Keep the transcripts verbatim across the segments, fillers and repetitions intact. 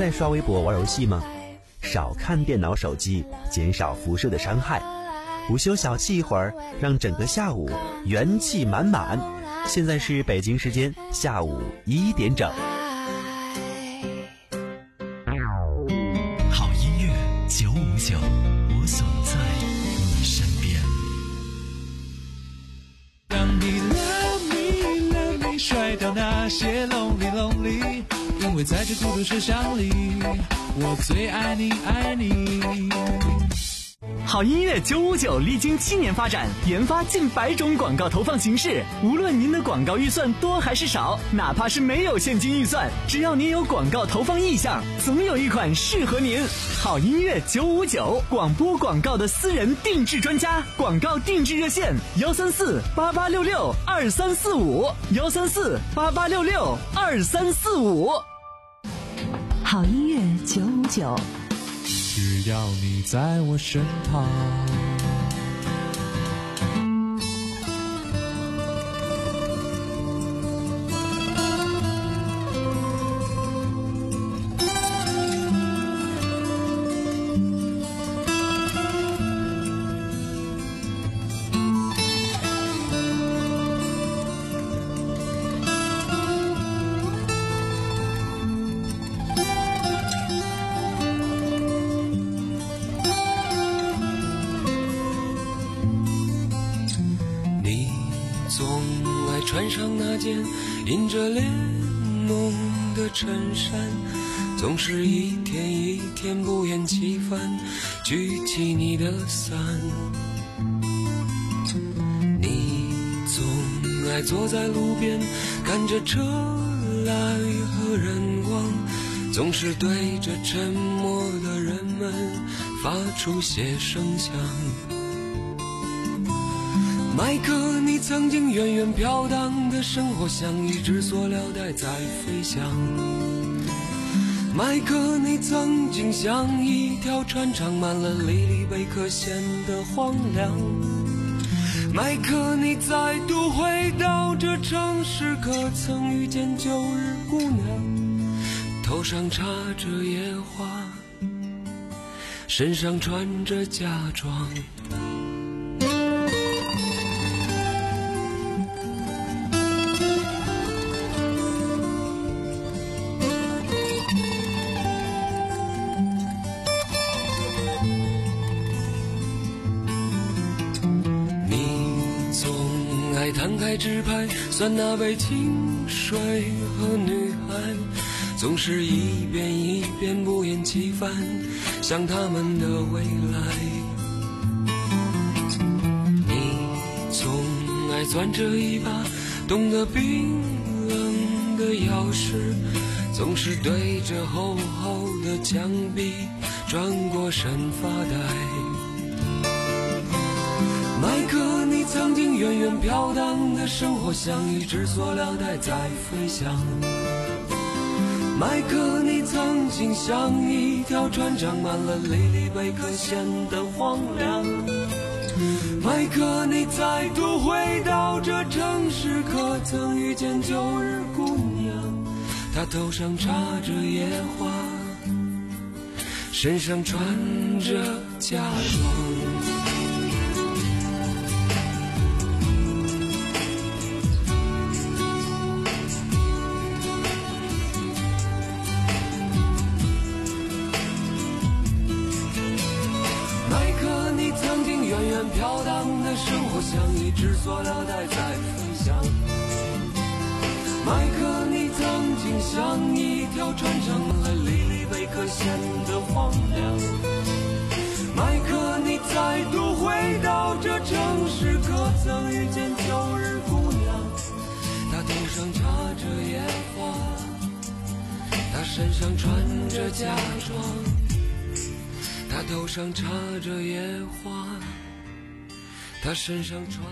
在刷微博玩游戏吗？少看电脑手机，减少辐射的伤害。午休小憩一会儿，让整个下午元气满满。现在是北京时间下午一点整。 好音乐九五九，我总在你身边。让你 love me love me， 甩掉那些 lonely lonely， 因为在这孤独世上里，我最爱你爱你。 好音乐九五九历经七年发展，研发近百种广告投放形式。无论您的广告预算多还是少，哪怕是没有现金预算，只要您有广告投放意向，总有一款适合您。好音乐九五九，广播广告的私人定制专家，广告定制热线幺三四八八六六二三四五幺三四八八六六二三四五。 好音乐九五九。 只要你在我身旁。 穿上那件印着联盟的衬衫，总是一天一天不厌其烦举起你的伞。你总爱坐在路边看着车来和人往，总是对着沉默的人们发出些声响。麦克，你曾经远远飘荡的生活像一只塑料袋在飞翔。麦克，你曾经像一条船长满了离离贝壳显得荒凉。麦克，你再度回到这城市，可曾遇见旧日姑娘？头上插着野花，身上穿着嫁妆。摊开纸牌，算那杯清水和女孩，总是一遍一遍不厌其烦想他们的未来。你总爱攥着一把冻得冰冷的钥匙，总是对着厚厚的墙壁转过身发呆。麦克，你曾经远远飘荡的生活像一只塑料袋在飞翔。麦克，你曾经像一条船长满了离离贝壳显得荒凉。麦克，你再度回到这城市，可曾遇见旧日姑娘？她头上插着野花，身上穿着嫁妆。远远飘荡的生活像一只塑料袋在飞翔。麦克，你曾经像一条船长了离离贝壳显得荒凉。麦克，你再度回到这城市，可曾遇见旧日姑娘？她头上插着野花，她身上穿着嫁妆，她头上插着野花，他身上穿。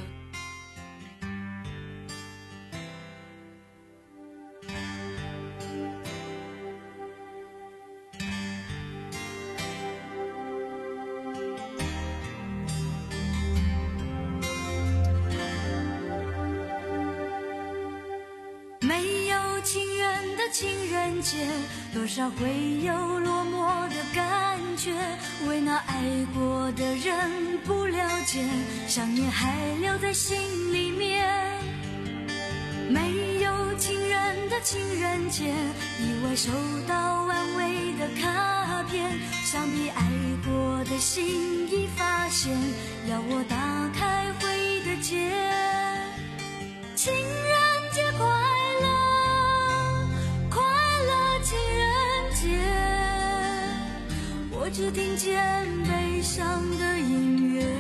没有情缘的情人节，多少会有落寞的感觉，为那爱过的人不了解，想念还留在心里面。没有情人的情人节，意外收到安慰的卡片，想必爱过的心已发现，要我打开回忆的结。情人节快乐，快乐情人节，我只听见悲伤的音乐。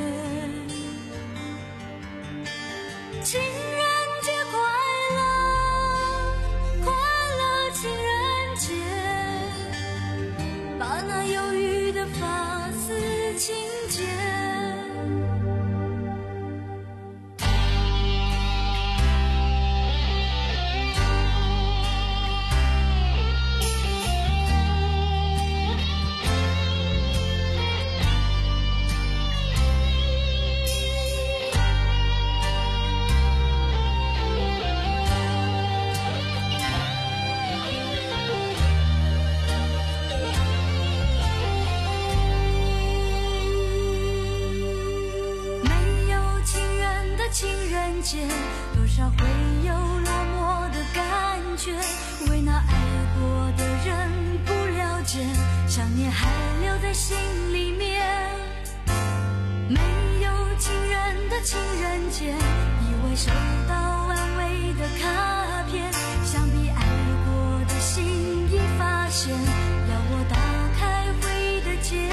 情人节快乐，快乐情人节，把那忧郁的发丝轻解。多少会有落寞的感觉，为那爱过的人不了解，想念还留在心里面。没有情人的情人节，以为收到安慰的卡片，想必爱过的心已发现，要我打开回忆的结。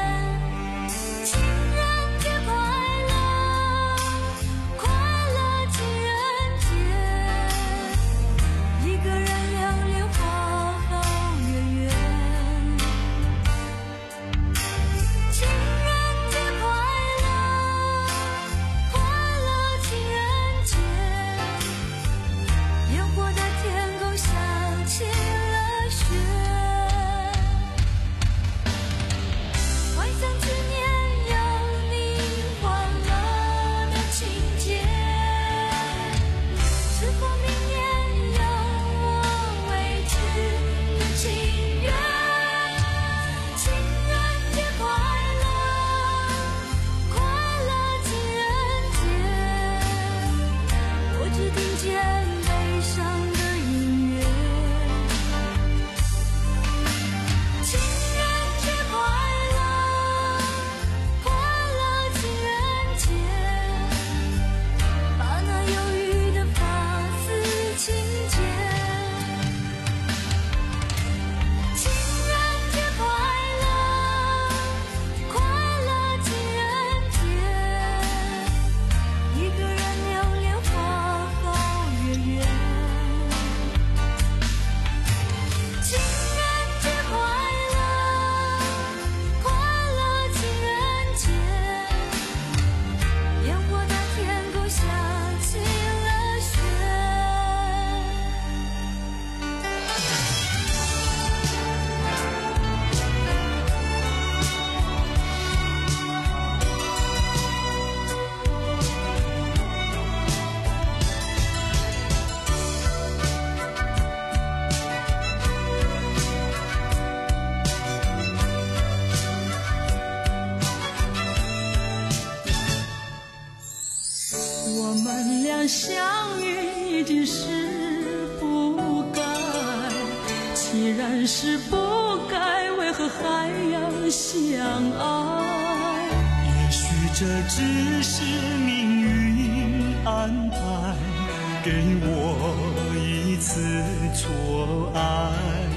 相遇已经是不该，既然是不该，为何还要相爱？ 也许这只是命运安排，给我一次错爱。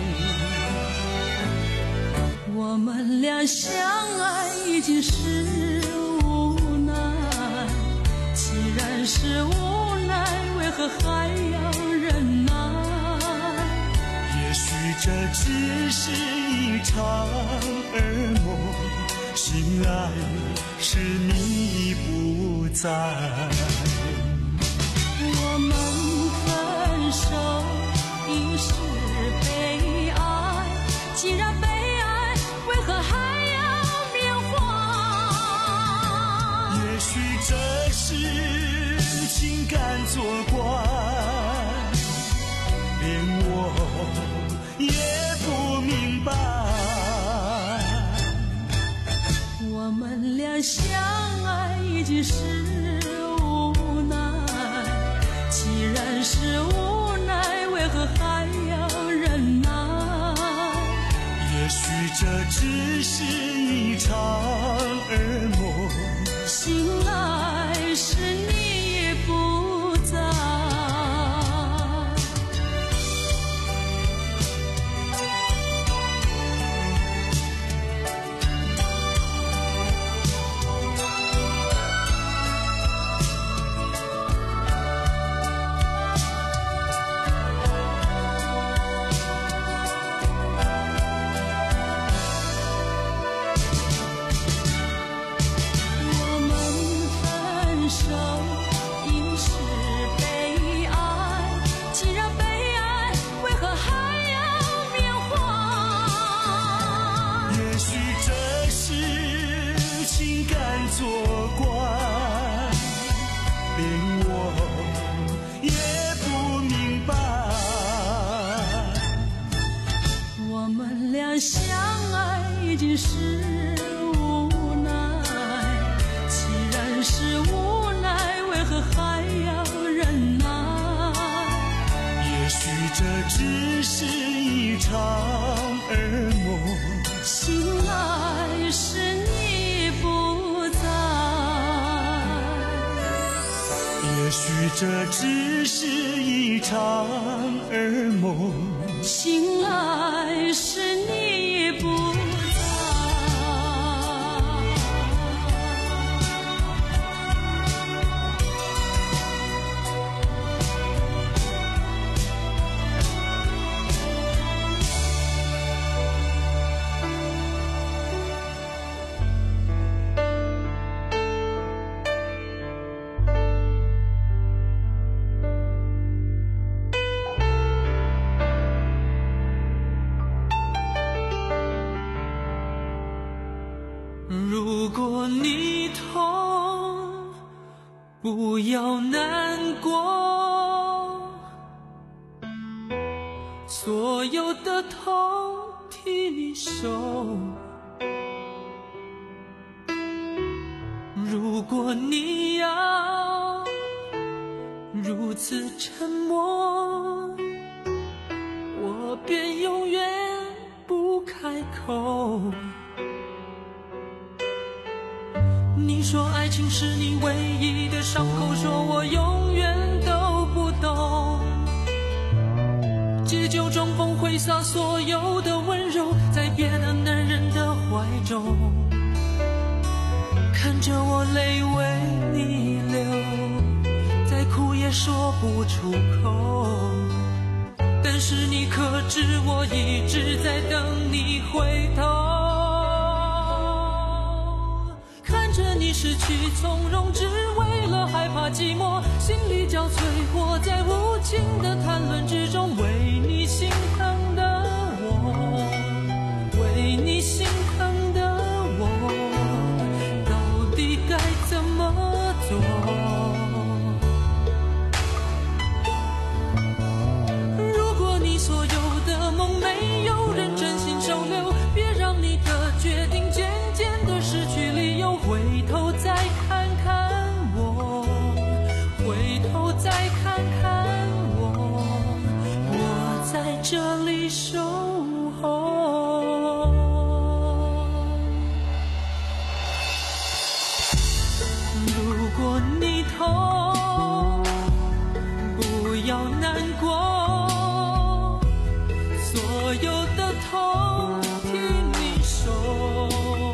我们俩相爱已经是无奈，既然是无奈，为何还要忍耐？ 也许这只是一场噩梦，醒来时你不在。 我们分手已是悲哀，既然悲哀，为何还要缅怀？ 也许这是情感作怪，连我也不明白。 我们俩相爱已经是无奈，既然是无奈，为何还要忍耐？ 也许这只是一场噩梦， 醒来时你也不在。 作怪，连我也不明白。 我们俩相爱已经是无奈，既然是无奈，为何还要忍耐？ 也许这只是一场噩梦， 醒来时你不在。 也许这只是一场噩梦， 醒来时你不在。 如果你痛，不要难过，所有的痛替你受。如果你要如此沉默，我便永远不开口。你说爱情是你唯一的伤口，说我永远都不懂。借酒装疯，挥洒所有的温柔，在别的男人的怀中，看着我泪为你流，再苦也说不出口。但是你可知我一直在等你回头。你失去从容，只为了害怕寂寞，心力交瘁，活在无情的谈论之中。为你心疼的我，为你心疼的我，到底该怎么做？如果你所有的梦没有人真心收留，别让你的决定渐渐的失去理由。回头再看看我，回头再看看我，我在这里守候。如果你痛，不要难过，所有的痛替你受。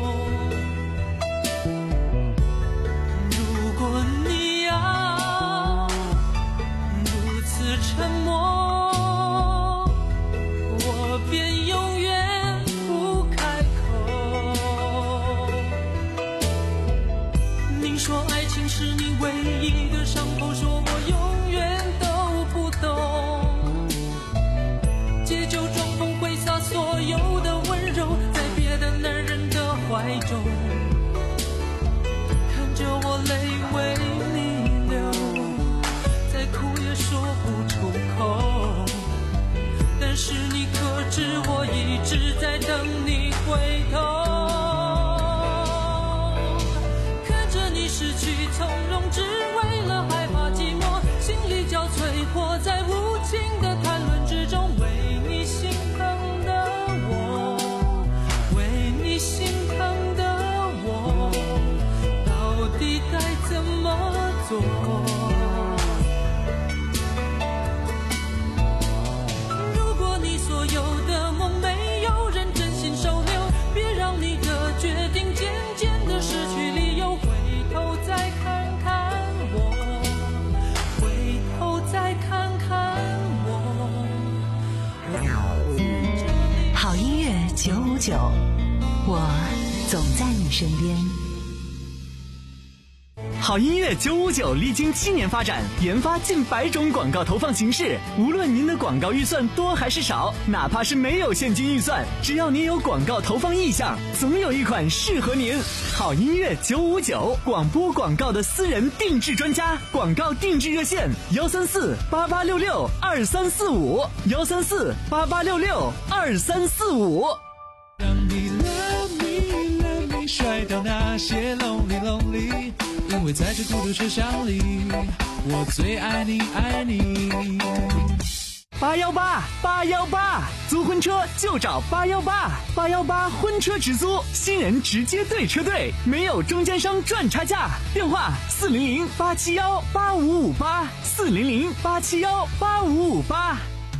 沉默，我便永远不开口。你说爱情是你唯一的伤口，说我永远都不懂。借酒装疯，挥洒所有的温柔，在别的男人的怀中，看着我泪为你流，再苦也说不出口。但是你可知去从容，只为了害怕寂寞，心力交瘁，活在无情的谈论之中。为你心疼的我，为你心疼的我，到底该怎么做？如果你所有的梦没有人真心收留，别让你的决定渐渐的失去理由。回头再看看我，回头再看看我。 好音乐九五九，我总在你身边。 好音乐九五九历经七年发展，研发近百种广告投放形式。无论您的广告预算多还是少，哪怕是没有现金预算，只要您有广告投放意向，总有一款适合您。好音乐九五九，广播广告的私人定制专家，广告定制热线：幺三四八八六六二三四五，幺三四八八六六二三四五。 让你 love me love me 甩掉那些 lonely lonely， 因为在这孤独车厢里，我最爱你爱你。 八幺八八幺八，租婚车就找八幺八，八幺八婚车直租，新人直接对车队，没有中间商赚差价。电话四零零八七幺八五五八，四零零八七幺八五五八。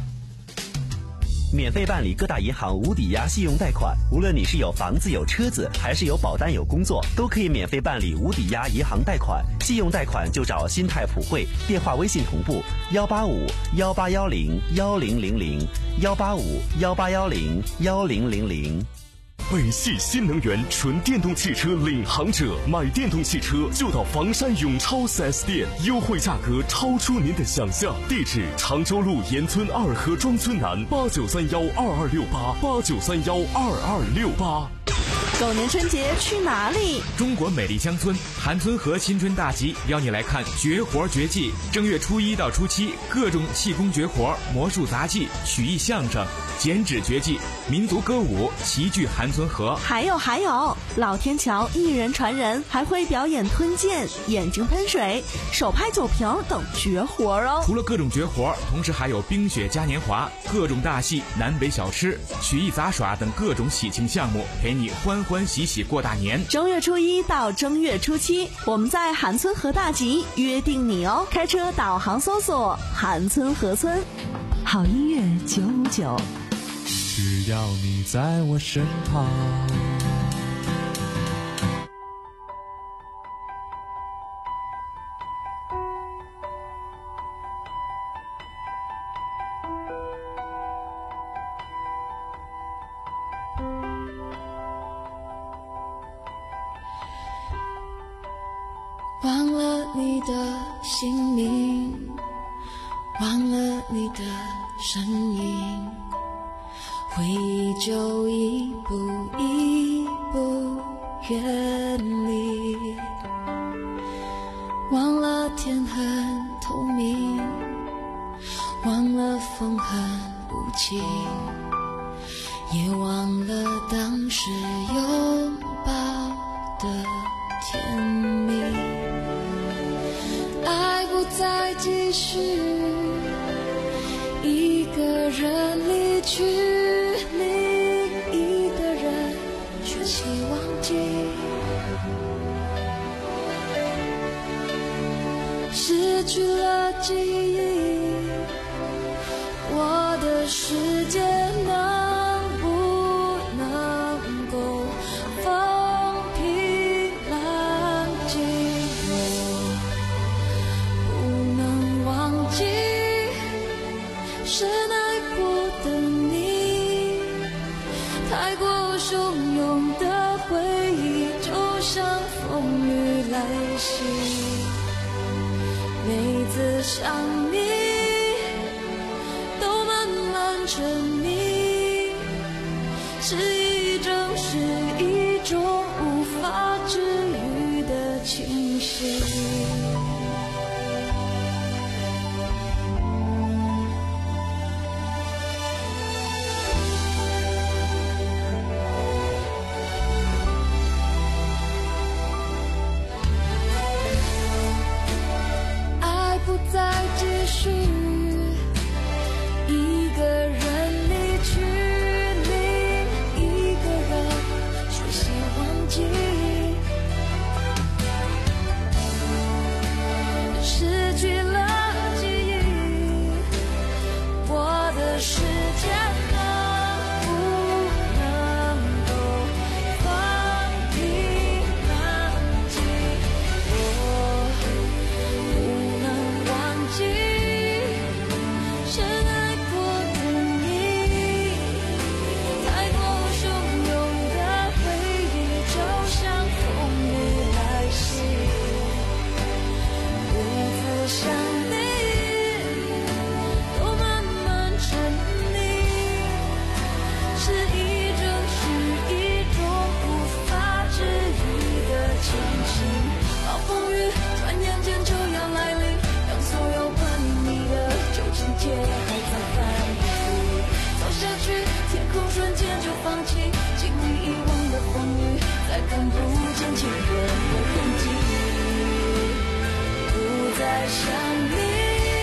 免费办理各大银行无抵押信用贷款，无论你是有房子有车子，还是有保单有工作，都可以免费办理无抵押银行贷款。信用贷款就找新泰普惠，电话微信同步幺八五幺八幺零幺零零零幺八五幺八幺零幺零零零。 北汽新能源纯电动汽车领航者，买电动汽车就到房山永超 四 S 店，优惠价格超出您的想象。地址：常州路沿村二河庄村南，八九三幺二二六八八九三幺二二六八。 狗年春节去哪里？ 中国美丽乡村韩村河新春大集邀你来看绝活绝技。正月初一到初七，各种气功绝活、魔术杂技、曲艺相声、剪纸绝技、民族歌舞齐聚韩村河。 还有还有，老天桥一人传人，还会表演吞剑、眼睛喷水、手拍酒瓶等绝活哦。 除了各种绝活，同时还有冰雪嘉年华、各种大戏、南北小吃、曲艺杂耍等各种喜庆项目，陪你欢欢喜喜过大年。 正月初一到正月初七，我们在韩村河大集约定你哦。开车导航搜索韩村河村。 好音乐九五九， 只要你在我身旁。 忘了你的姓名，忘了你的身影，回忆就一步一步远离。忘了天很透明，忘了风很无情，也忘了当时拥抱的甜蜜。爱不再继续，一个人离去，另一个人学习忘记，失去了记忆，我的世界能不能够风平浪静？是爱过的你，太过汹涌的回忆就像风雨来袭，每次想你都慢慢沉迷，是一种是一种无法治愈的清晰。 看不见前缘的痕迹，不再想你。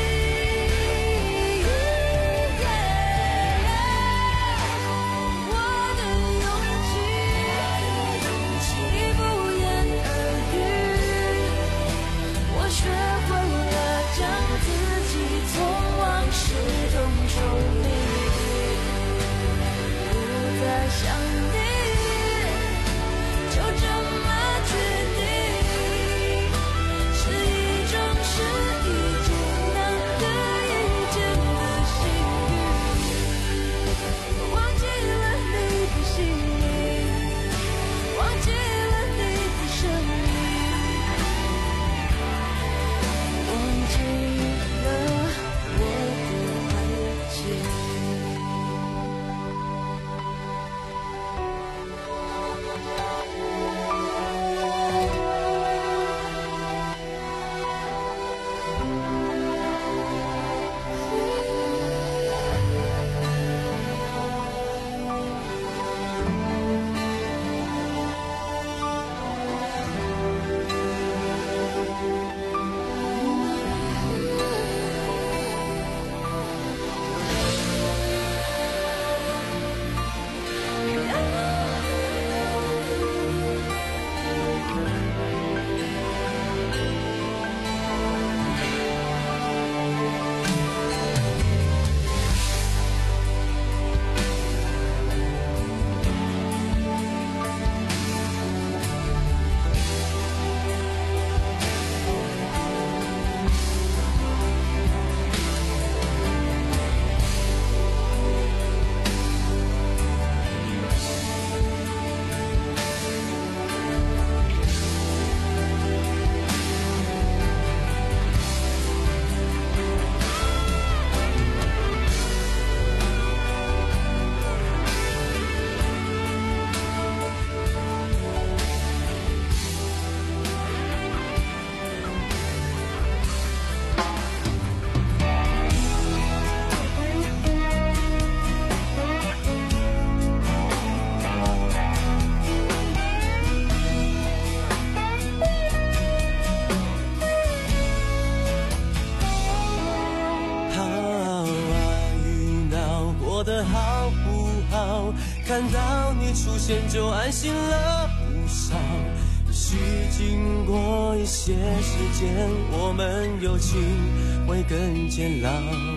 看到你出现就安心了不少，也许经过一些时间，我们友情会更坚牢。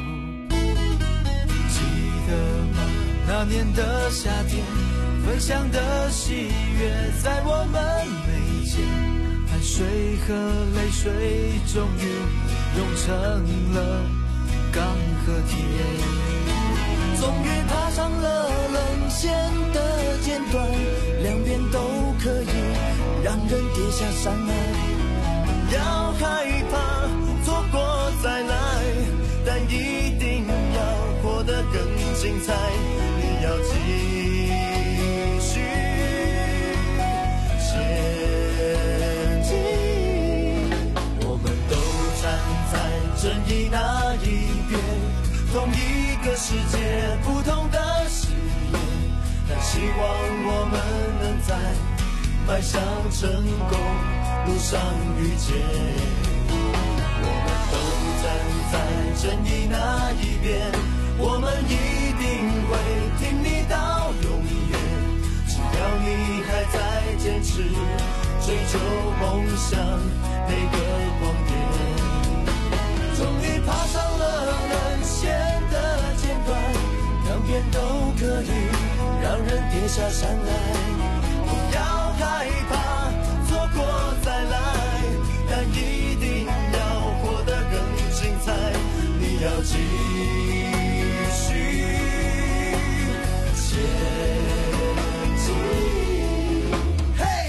记得吗？那年的夏天，分享的喜悦在我们眉间，汗水和泪水终于融成了钢和铁， 终于爬上了棱线的尖端，两边都可以让人跌下山来。不要害怕错过再来，但一定要活得更精彩。你要继续前进，我们都站在正义那一边，同一个世界，不同的誓言，但希望我们能在迈向成功路上遇见。我们都站在正义那一边，我们一定会挺你到永远。只要你还在坚持追求梦想那个光点，终于爬上了人线的尖端，两边都可以让人跌下山来。不要害怕错过再来，但一定要活得更精彩。你要继续前进。嘿！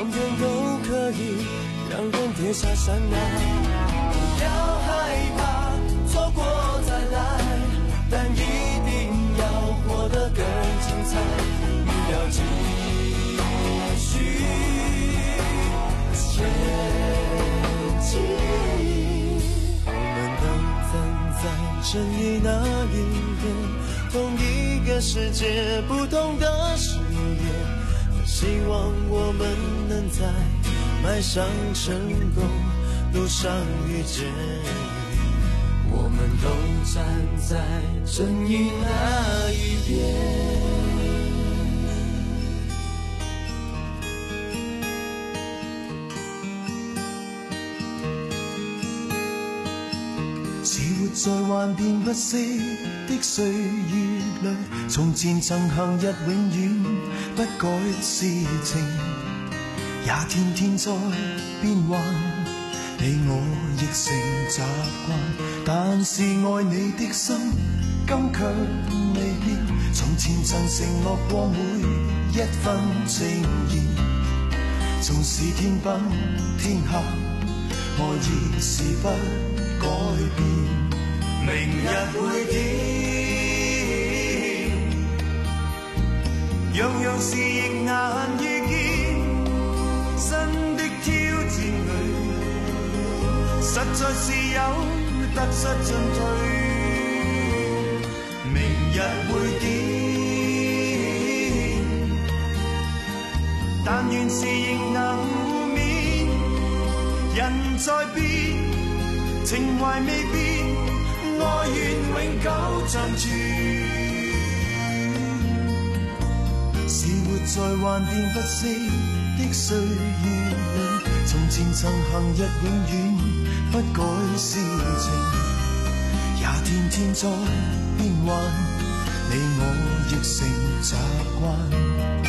两边都可以让人跌下山崖。不要害怕错过再来，但一定要活得更精彩。你要继续前进。我们都站在正义那一边，同一个世界，不同的视野。希望我们能在迈向成功路上遇见你，我们都站在正义那一边。 是活在幻变不息的岁月里，從前曾行日永遠不改事情，也天天在變幻，你我亦成習慣。但是愛你的心今卻未變，從前曾承諾過每一分情意，縱使天崩天下，愛意是不改變。明日會點？樣樣事亦難預見，新的挑戰裏，實在是有得失進退。明日會點？但願是亦能互勉，人在變，情懷未變。愛願永久長存，是活在幻變不息的歲月裏，從前曾行日永遠不改事情，也天天在變幻，你我亦成習慣。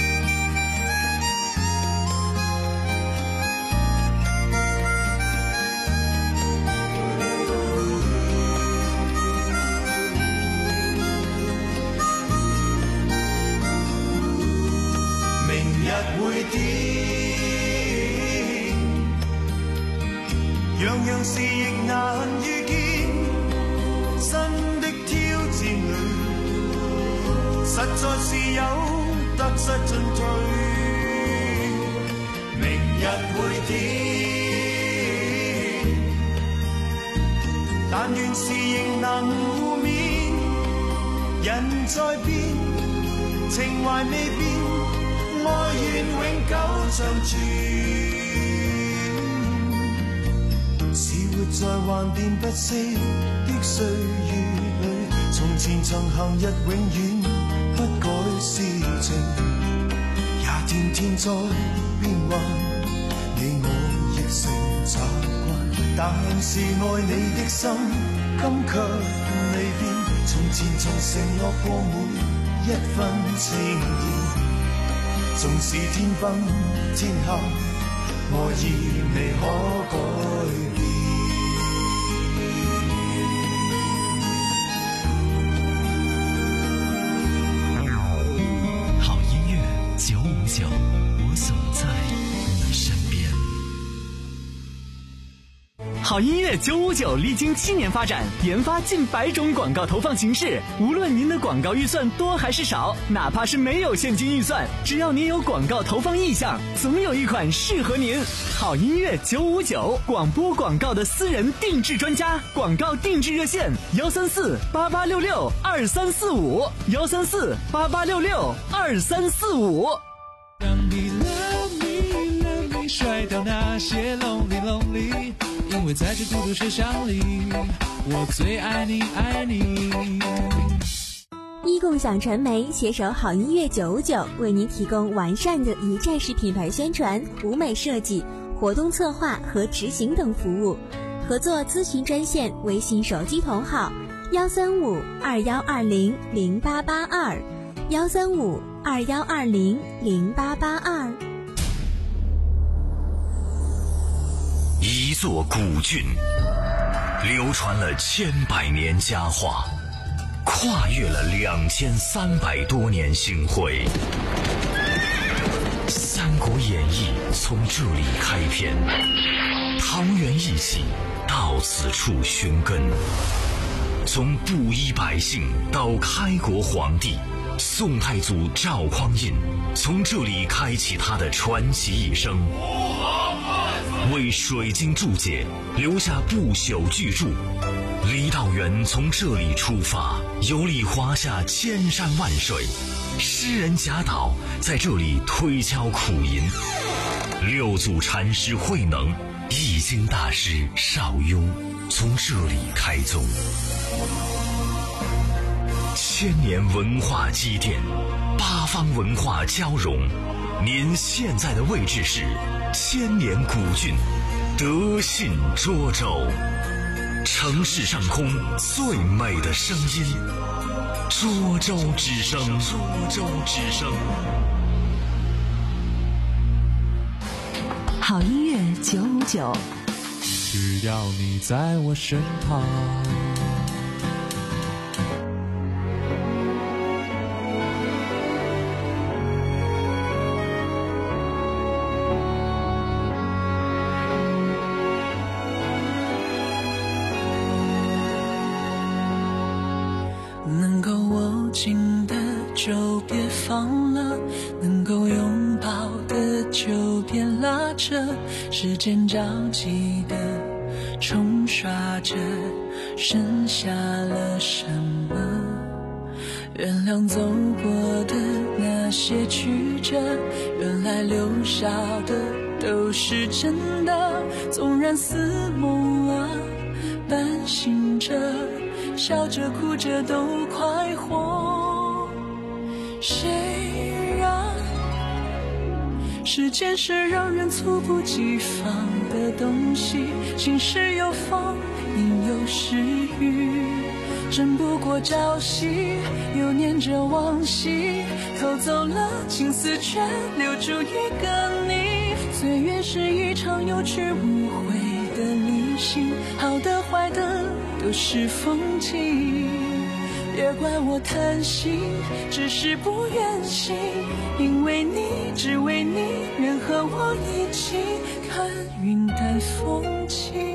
會點？樣樣事亦難預見，新的挑戰裏，實在是有得失進退。明日會點？但願是亦能互勉，人在變，情懷未變。愛願永久長存，是活在幻變不息的歲月裏，從前曾行日永遠不改事情，也天天在變幻，你我亦成習慣。但是愛你的心今卻未變，從前曾承諾過每一分情意，縱使天崩天下，愛意未可改變。 好音樂九五九，我總在你身邊。 好音樂九五九歷經七年發展，研發近百種廣告投放形式。無論您的廣告預算多還是少，哪怕是沒有現金預算，只要您有廣告投放意向，總有一款適合您。好音樂九五九，廣播廣告的私人定製專家，廣告定製熱線幺三四八八六六二三四五幺三四八八六六二三四五。 让你 love me love me 甩掉那些 lonely lonely， 因为在这孤独世上里，我最爱你爱你。 一共享传媒携手好音乐九五九，为您提供完善的一站式品牌宣传、舞美设计、活动策划和执行等服务。合作咨询专线：微信手机同号幺三五二幺二零零八八二幺三五二幺二零零八八二。 一座古郡，流传了千百年佳话，跨越了两千三百多年星辉。 三国演义从这里开篇，桃园义气到此处寻根。从布衣百姓到开国皇帝，宋太祖赵匡胤从这里开启他的传奇一生，为水晶注解留下不朽巨著。郦道元从这里出发，游历华夏千山万水，诗人贾岛在这里推敲苦吟，六祖禅师慧能、易经大师邵雍从这里开宗。千年文化积淀，八方文化交融。您现在的位置是千年古郡德信涿州，城市上空最美的声音，涿州之声。涿州之声。 好音乐九五九， 只要你在我身旁。 能够握紧的就别放了，能够拥抱的就别拉扯，时间着急的冲刷着，剩下了什么？原谅走过的那些曲折，原来留下的都是真的，纵然似梦啊半醒着，笑着哭着都快活。谁让时间是让人猝不及防的东西，晴时有风，阴有时雨，争不过朝夕，又念着往昔，偷走了青丝却留住一个你。岁月是一场有去无回的旅行，好的坏的都是风景，别怪我贪心，只是不愿醒，因为你，只为你，愿和我一起看云淡风轻。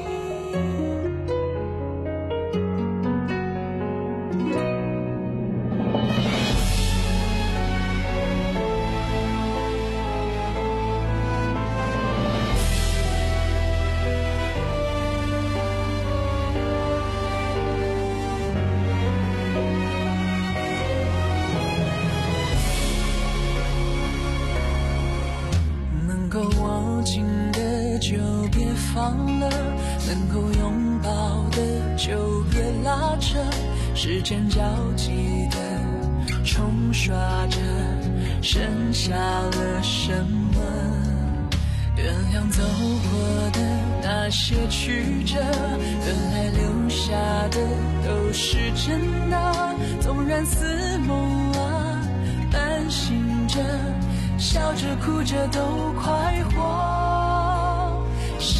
能够拥抱的就别拉扯，时间着急的冲刷着，剩下了什么？原谅走过的那些曲折，原来留下的都是真的，纵然似梦啊半醒着，笑着哭着都快活。谁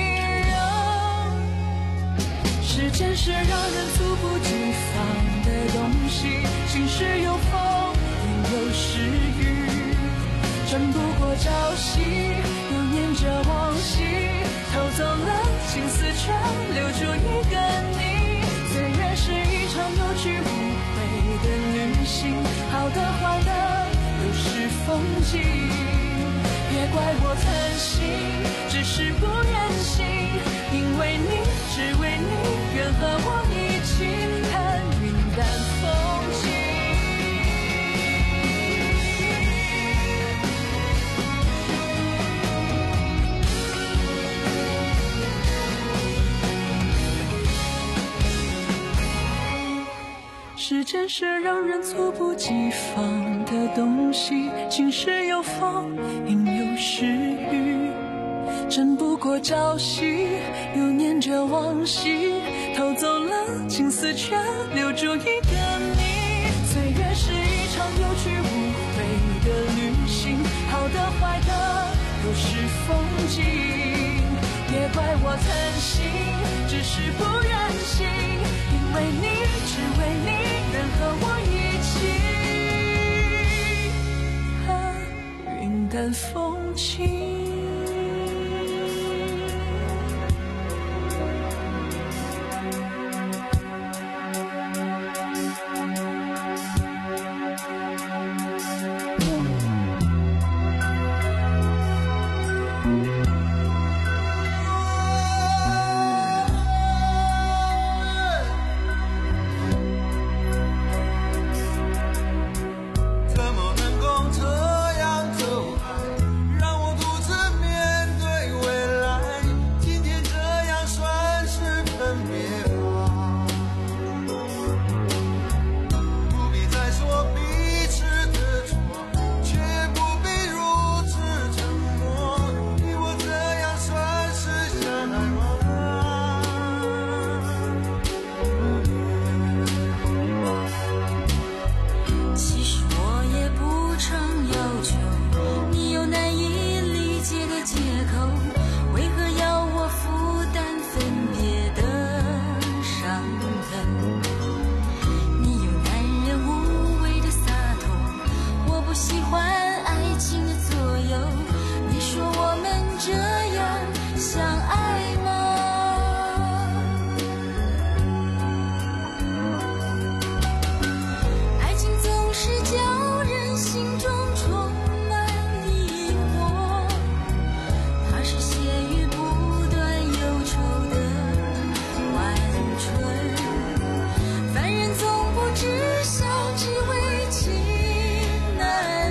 时间是让人猝不及防的东西，晴时有风，阴有时雨，争不过朝夕，又念着往昔，偷走了青丝却留住一个你。岁月是一场有去无回的旅行，好的坏的都是风景，别怪我贪心，只是不愿醒，因为你，只为你，愿和我一起看云淡风轻。时间是让人猝不及防的东西，晴时有风，阴有时雨，争不过朝夕，又念着往昔，偷走了青丝却留住一个你。岁月是一场有去无回的旅行，好的坏的都是风景，别怪我贪心，只是不愿醒，因为你，只为你，愿和我一起看云淡看风景。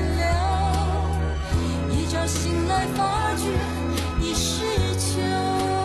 醒来发觉已是秋。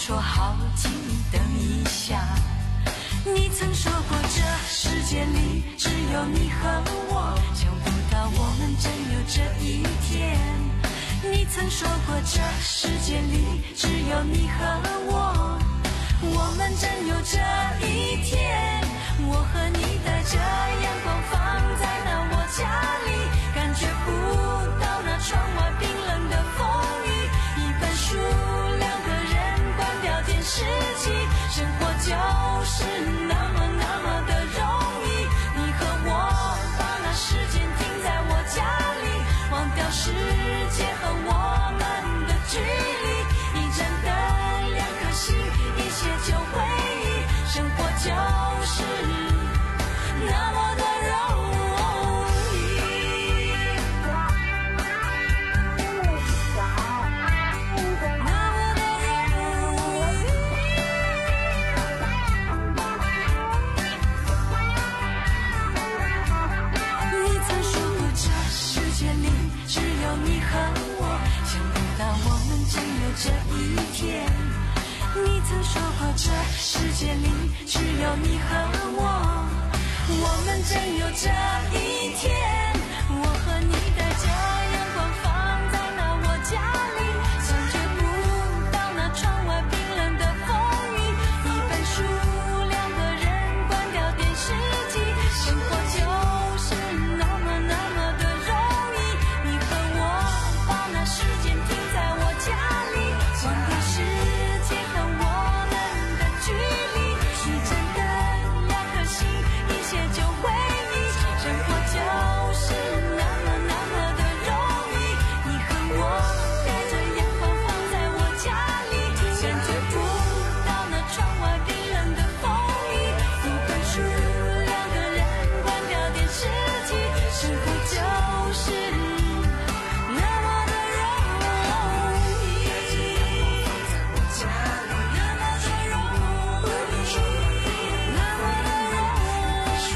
说好听的一下。你曾说过这世界里只有你和我，想不到我们真有这一天。你曾说过这世界里只有你和我，我们真有这一天。我和你带着阳光放在那我家里，感觉不到那窗外冰冷的风雨。一本书，两个人，关掉电视机，生活就是那么那么的容易。你和我把那时间停在我家里，忘掉世界和我们的距离。一盏灯，两颗心，一些旧回忆，生活就是那么的容易。你曾说过这世界里只有你和我，想不到我们真有这一天。你曾说过这世界里只有你和我，我们真有这一天。我和你带着阳光放在那我家里，感觉不到那窗外冰冷的风雨。一本书，两个人，关掉电视机，生活就是那么那么的容易。你和我把那时间停在我家里，忘掉世界和我们的距离。一盏灯，两颗心，一些旧回忆，生活就是那么那么的容易。你和我带着阳光放在我家里，感觉不到那窗外冰冷的风雨。一本书，两个人，关掉电视机，生活就是那么的容易。那么的容易，那么的容易。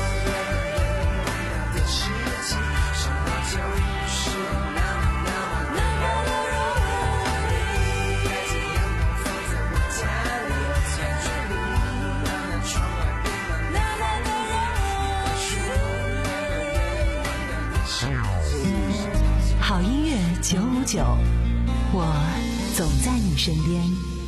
好音乐九五九，我总在你身边。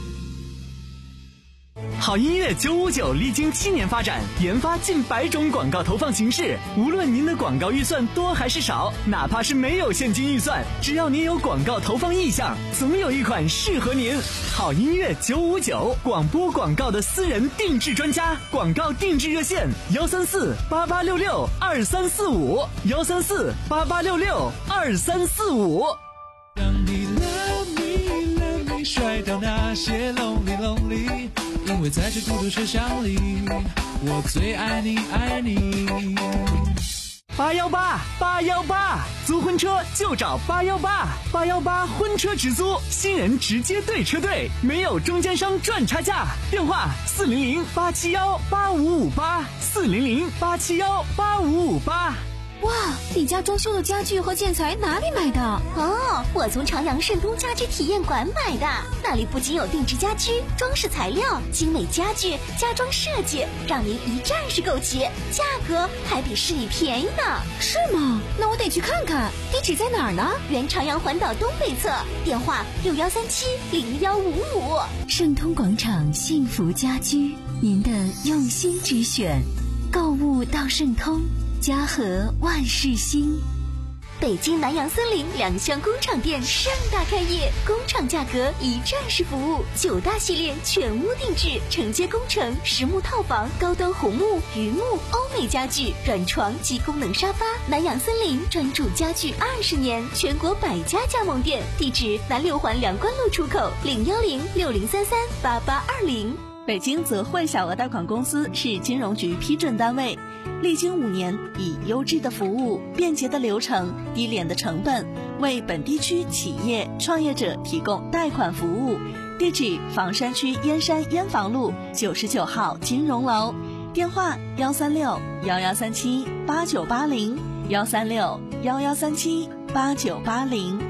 好音乐九五九历经七年发展，研发近百种广告投放形式。无论您的广告预算多还是少，哪怕是没有现金预算，只要您有广告投放意向，总有一款适合您。好音乐九五九，广播广告的私人定制专家，广告定制热线：幺三四八八六六二三四五，幺三四八八六六二三四五。 让你 love me love me 甩掉那些 lonely lonely， 因为在这孤独车厢里，我最爱你爱你。 八幺八八幺八，租婚车就找八幺八，八幺八婚车直租，新人直接对车队，没有中间商赚差价。电话四零零八七幺八五五八，四零零八七幺八五五八。 哇，你家装修的家具和建材哪里买的？ 哦，我从长阳盛通家居体验馆买的，那里不仅有定制家居、装饰材料、精美家具、家装设计，让您一站式购齐，价格还比市里便宜呢。 是吗？那我得去看看。地址在哪儿呢？ 原长阳环岛东北侧，电话六幺三七零幺五五。 盛通广场幸福家居，您的用心之选，购物到盛通。家和万事兴。 北京南阳森林两厢工厂店盛大开业，工厂价格一站式服务，九大系列全屋定制，承接工程、实木套房、高端红木、榆木、欧美家具、软床及功能沙发。南阳森林专注家具二十年，全国百家加盟店，地址南六环梁关路出口零幺零六零三三八八二零。 北京泽汇小额贷款公司是金融局批准单位，历经五年，以优质的服务、便捷的流程、低廉的成本，为本地区企业创业者提供贷款服务。地址：房山区燕山燕房路九十九号金融楼，电话：幺三六幺幺三七八九八零，幺三六幺幺三七八九八零。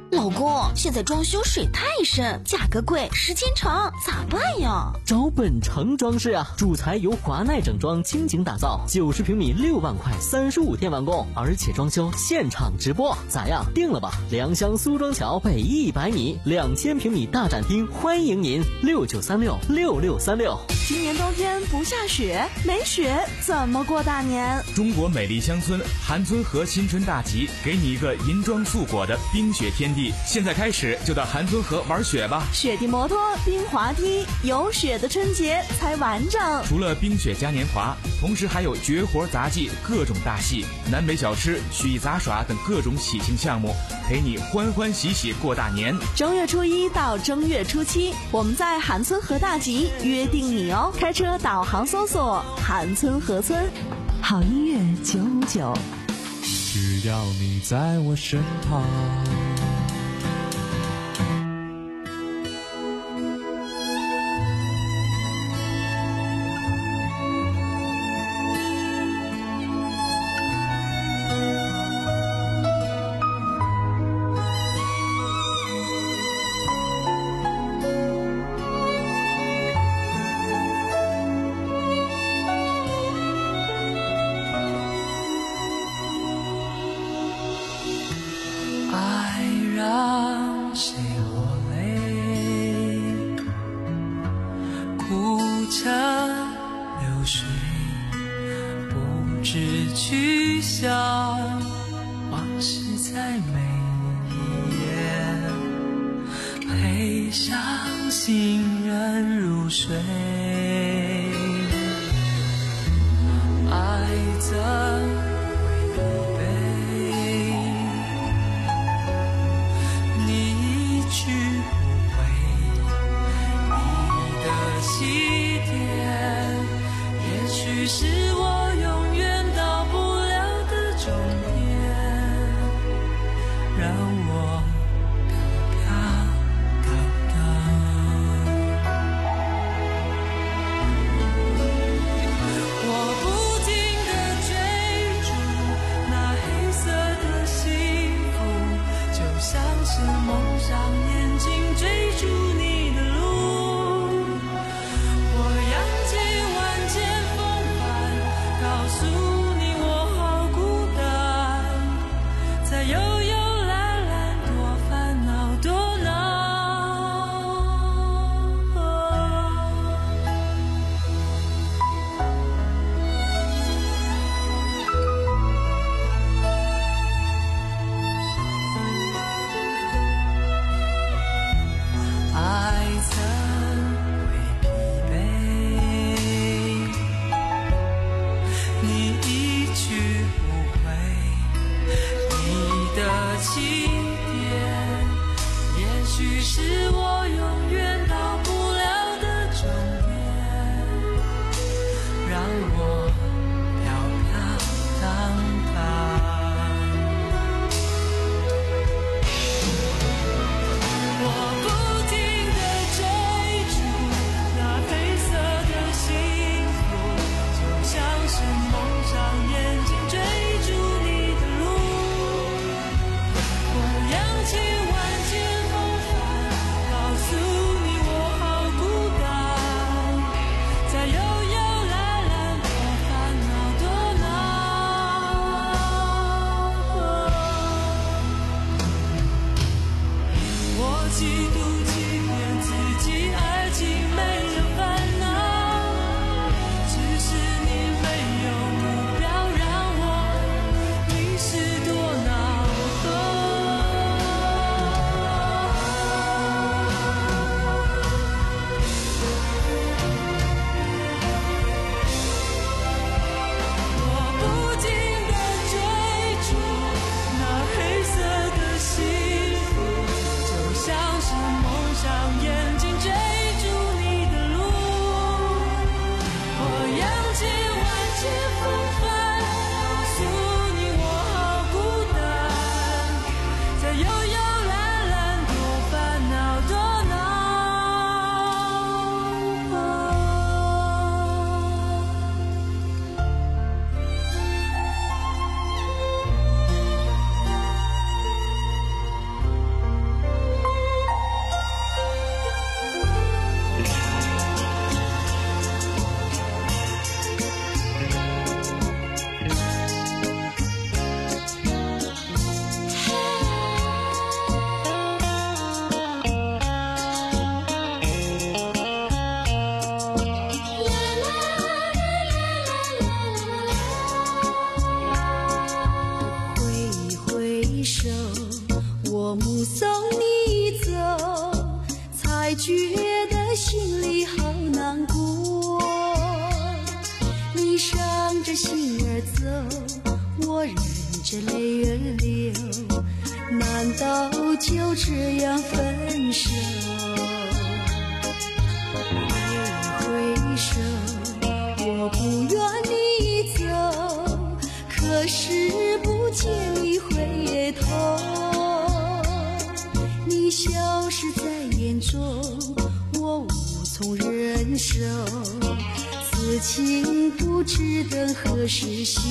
老公，现在装修水太深，价格贵，时间长，咋办呀？ 找本城装饰啊，主材由华奈整装精精打造，九十平米六万块，三十五天完工，而且装修现场直播，咋样？定了吧？良乡苏庄桥北一百米，两千平米大展厅，欢迎您，六九三六六六三六。 今年冬天不下雪，没雪怎么过大年？ 中国美丽乡村韩村河新春大集，给你一个银装素裹的冰雪天地。现在开始就到韩村河玩雪吧， 雪地摩托、冰滑梯，有雪的春节才完整。 除了冰雪嘉年华，同时还有绝活杂技、各种大戏、南北小吃、曲艺杂耍等各种喜庆项目，陪你欢欢喜喜过大年。 正月初一到正月初七，我们在韩村河大集约定你哦。开车导航搜索韩村河村，好音乐九五九， 只要你在我身旁。 我不停地追逐那觉得心里好难过。你伤着心儿走，我忍着泪儿流，难道就这样分手？挥挥手，我不愿你走，可是不见你回头。你消失在眼中，我无从忍受，此情不知等何时休。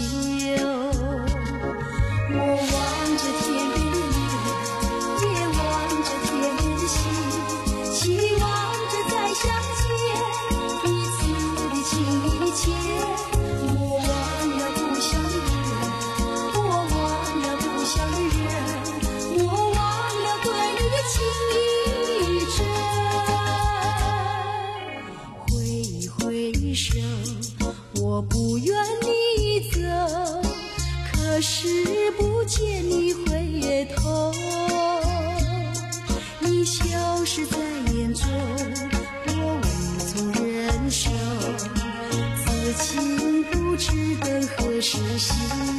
我望着天边的月，也望着天边的星，期望着再相见，彼此的情意切。我忘了故乡的人，我忘了故乡的人，我忘了对你的情意真。挥挥手，我不愿你走，可是不见你回头。你消失在眼中，我无从忍受，此情不知等何时休。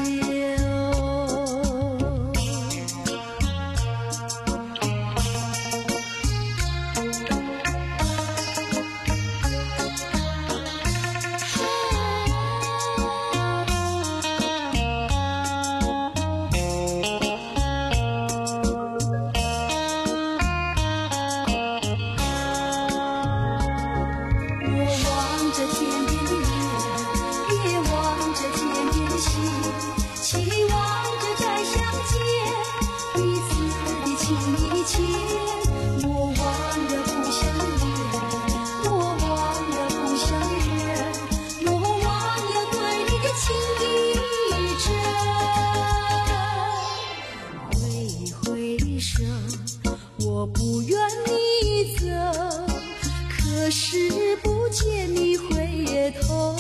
我不愿你走，可是不见你回头。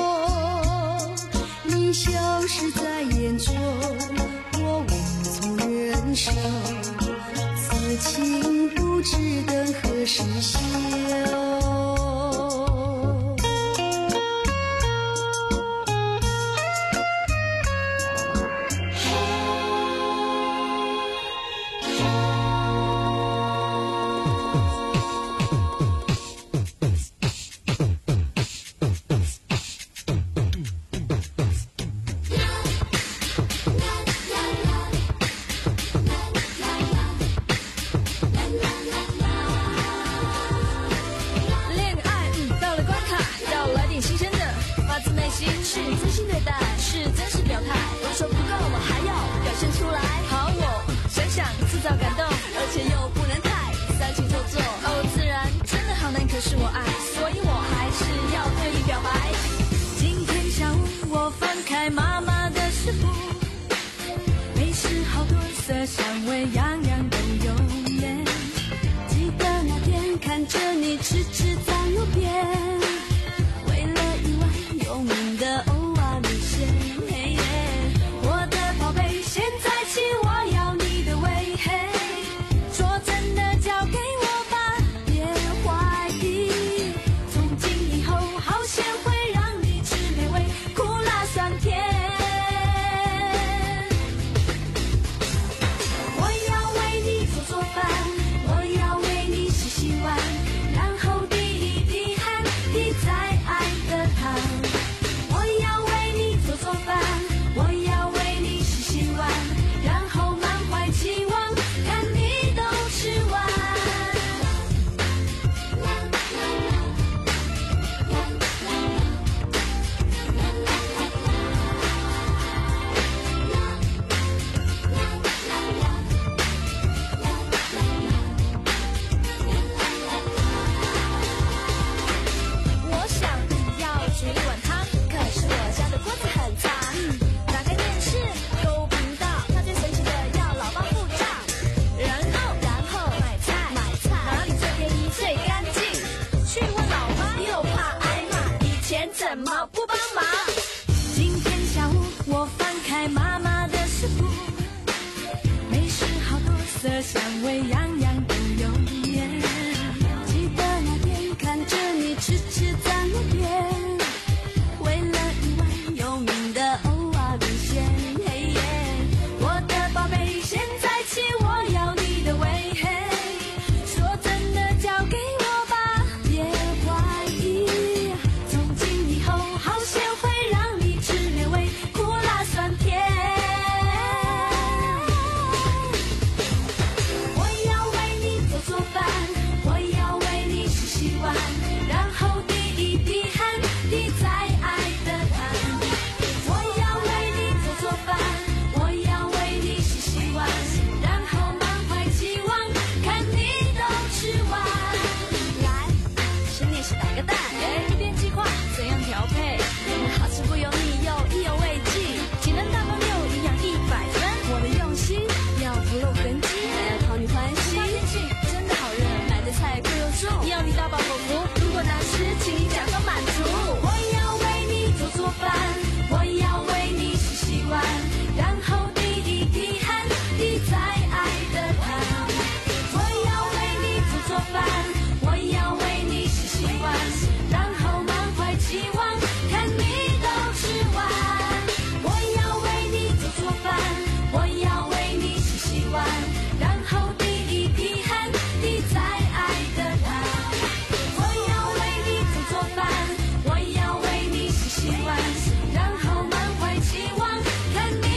你消失在眼中，我无从忍受，此情不知等何时休。 是真心对待，是真实表态。我说不够，我还要表现出来。好，我想想制造感动，而且又不能太煽情做作。哦，自然真的好难，可是我爱，所以我还是要对你表白。今天下午我翻开妈妈的食谱，美食好多色香味，样样都有耶。记得那天看着你痴痴在路边，为了一碗有名的欧阿米线，我的宝贝，现在起我要你的胃，说真的交给我吧，别怀疑，从今以后好咸会让你吃美味，苦辣酸甜。我要为你做做饭，我要为你洗洗碗，然后滴一滴汗，滴在爱的汤。我要为你做做饭，我要为你洗洗碗，然后满怀期望，看你都吃完。我想要煮一碗汤，可是我家的锅子很脏。打开电视，购物频道，它最神奇的要老爸付账。然后，然后买菜，买菜哪里最便宜最干净？去问老妈又怕挨骂，以前怎么不